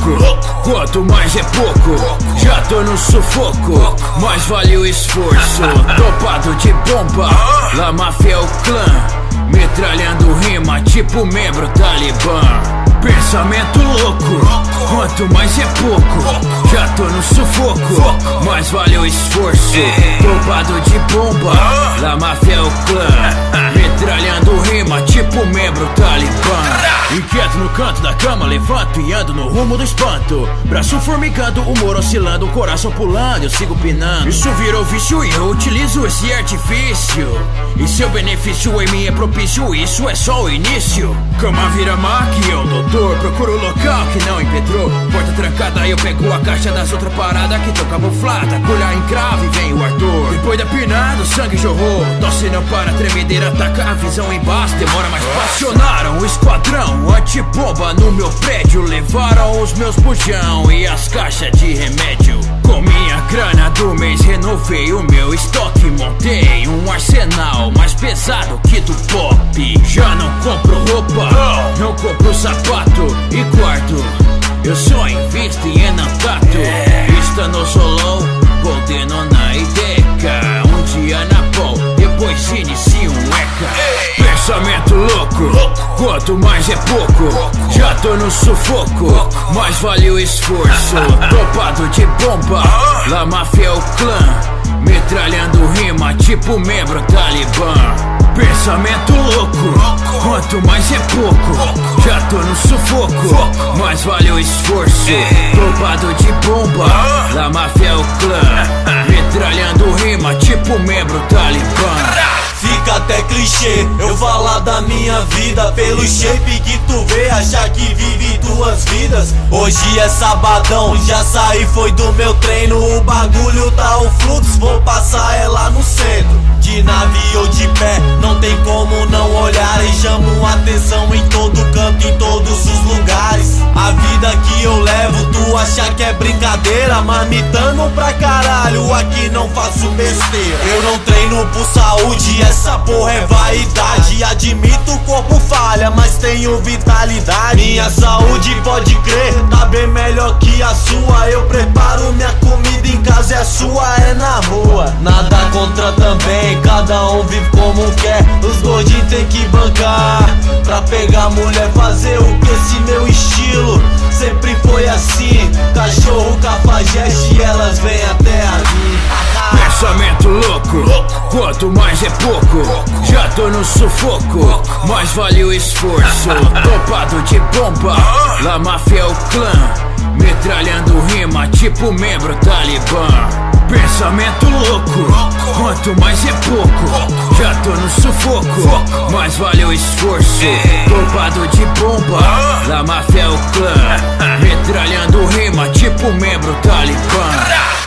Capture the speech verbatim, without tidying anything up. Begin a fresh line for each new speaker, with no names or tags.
louco, quanto mais é pouco. Já tô no sufoco, mais vale o esforço. Topado de bomba, La Máfia é o clã, metralhando rima tipo membro talibã. Pensamento louco, quanto mais é pouco. Já tô no sufoco, mais vale o esforço. Topado de bomba, La Máfia é o clã, metralhando rima tipo membro talibã. Inquieto no canto da cama, levanto e ando no rumo do espanto. Braço formigando, humor oscilando, coração pulando, eu sigo pinando. Isso virou vício e eu utilizo esse artifício, e seu benefício em mim é propício, isso é só o início. Cama vira maca e eu doutor, procuro o local que não impetrou. Porta trancada, eu pego a caixa das outras paradas que tão camuflada. Colher em cravo e vem o ardor. Depois da pinada, o sangue jorrou. Tosse não para, tremedeira ataca a visão embaixo. Demora mais passionaram o esquadrão antibomba no meu prédio. Levaram os meus bujão e as caixas de remédio. Com minha grana do mês renovei o meu estoque. Montei um arsenal mais pesado que do pop. Já não compro roupa, não compro sapato e quarto. Eu só invisto em enantato. Estando solo, voltando na ideca. Um dia na pão, depois inicio um eca. Pensamento louco, quanto mais é pouco. Já tô no sufoco, mais vale o esforço. Topado de bomba, La Máfia é o clã, metralhando rima tipo membro talibã. Pensamento louco, quanto mais é pouco. Já tô no sufoco, mais vale o esforço. Topado de bomba, La Máfia é o clã, metralhando rima tipo membro talibã.
Fica até clichê eu falar da minha vida, pelo shape que tu vê, achar que vive duas vidas. Hoje é sabadão, já saí, foi do meu treino. O bagulho tá o fluxo, vou passar ela no centro. De nave ou de pé, não tem como não olhar. E chamo atenção em todo canto, em todos os lugares. A vida que eu levo, tu acha que é brincadeira? Marmitando pra caralho, aqui não faço besteira. Eu não treino por saúde, essa porra é vaidade. Admito o corpo falha, mas tenho vitalidade. Minha saúde pode crer, tá bem melhor que a sua. Eu preparo minha comida em casa e a sua é na rua. Nada contra também, cada um vive como quer. Os gordinhos tem que bancar pra pegar mulher, fazer o que esse meu estilo sempre foi assim. Cachorro, cafajeste e elas vêm até aqui.
Pensamento louco, quanto mais é pouco. Já tô no sufoco, mais vale o esforço. Topado de bomba, La Máfia é o clã, metralhando rima tipo membro talibã. Pensamento louco, quanto mais é pouco. Já tô no sufoco, mais vale o esforço. Topado de bomba, La Máfia é o clã, metralhando rima tipo membro talibã.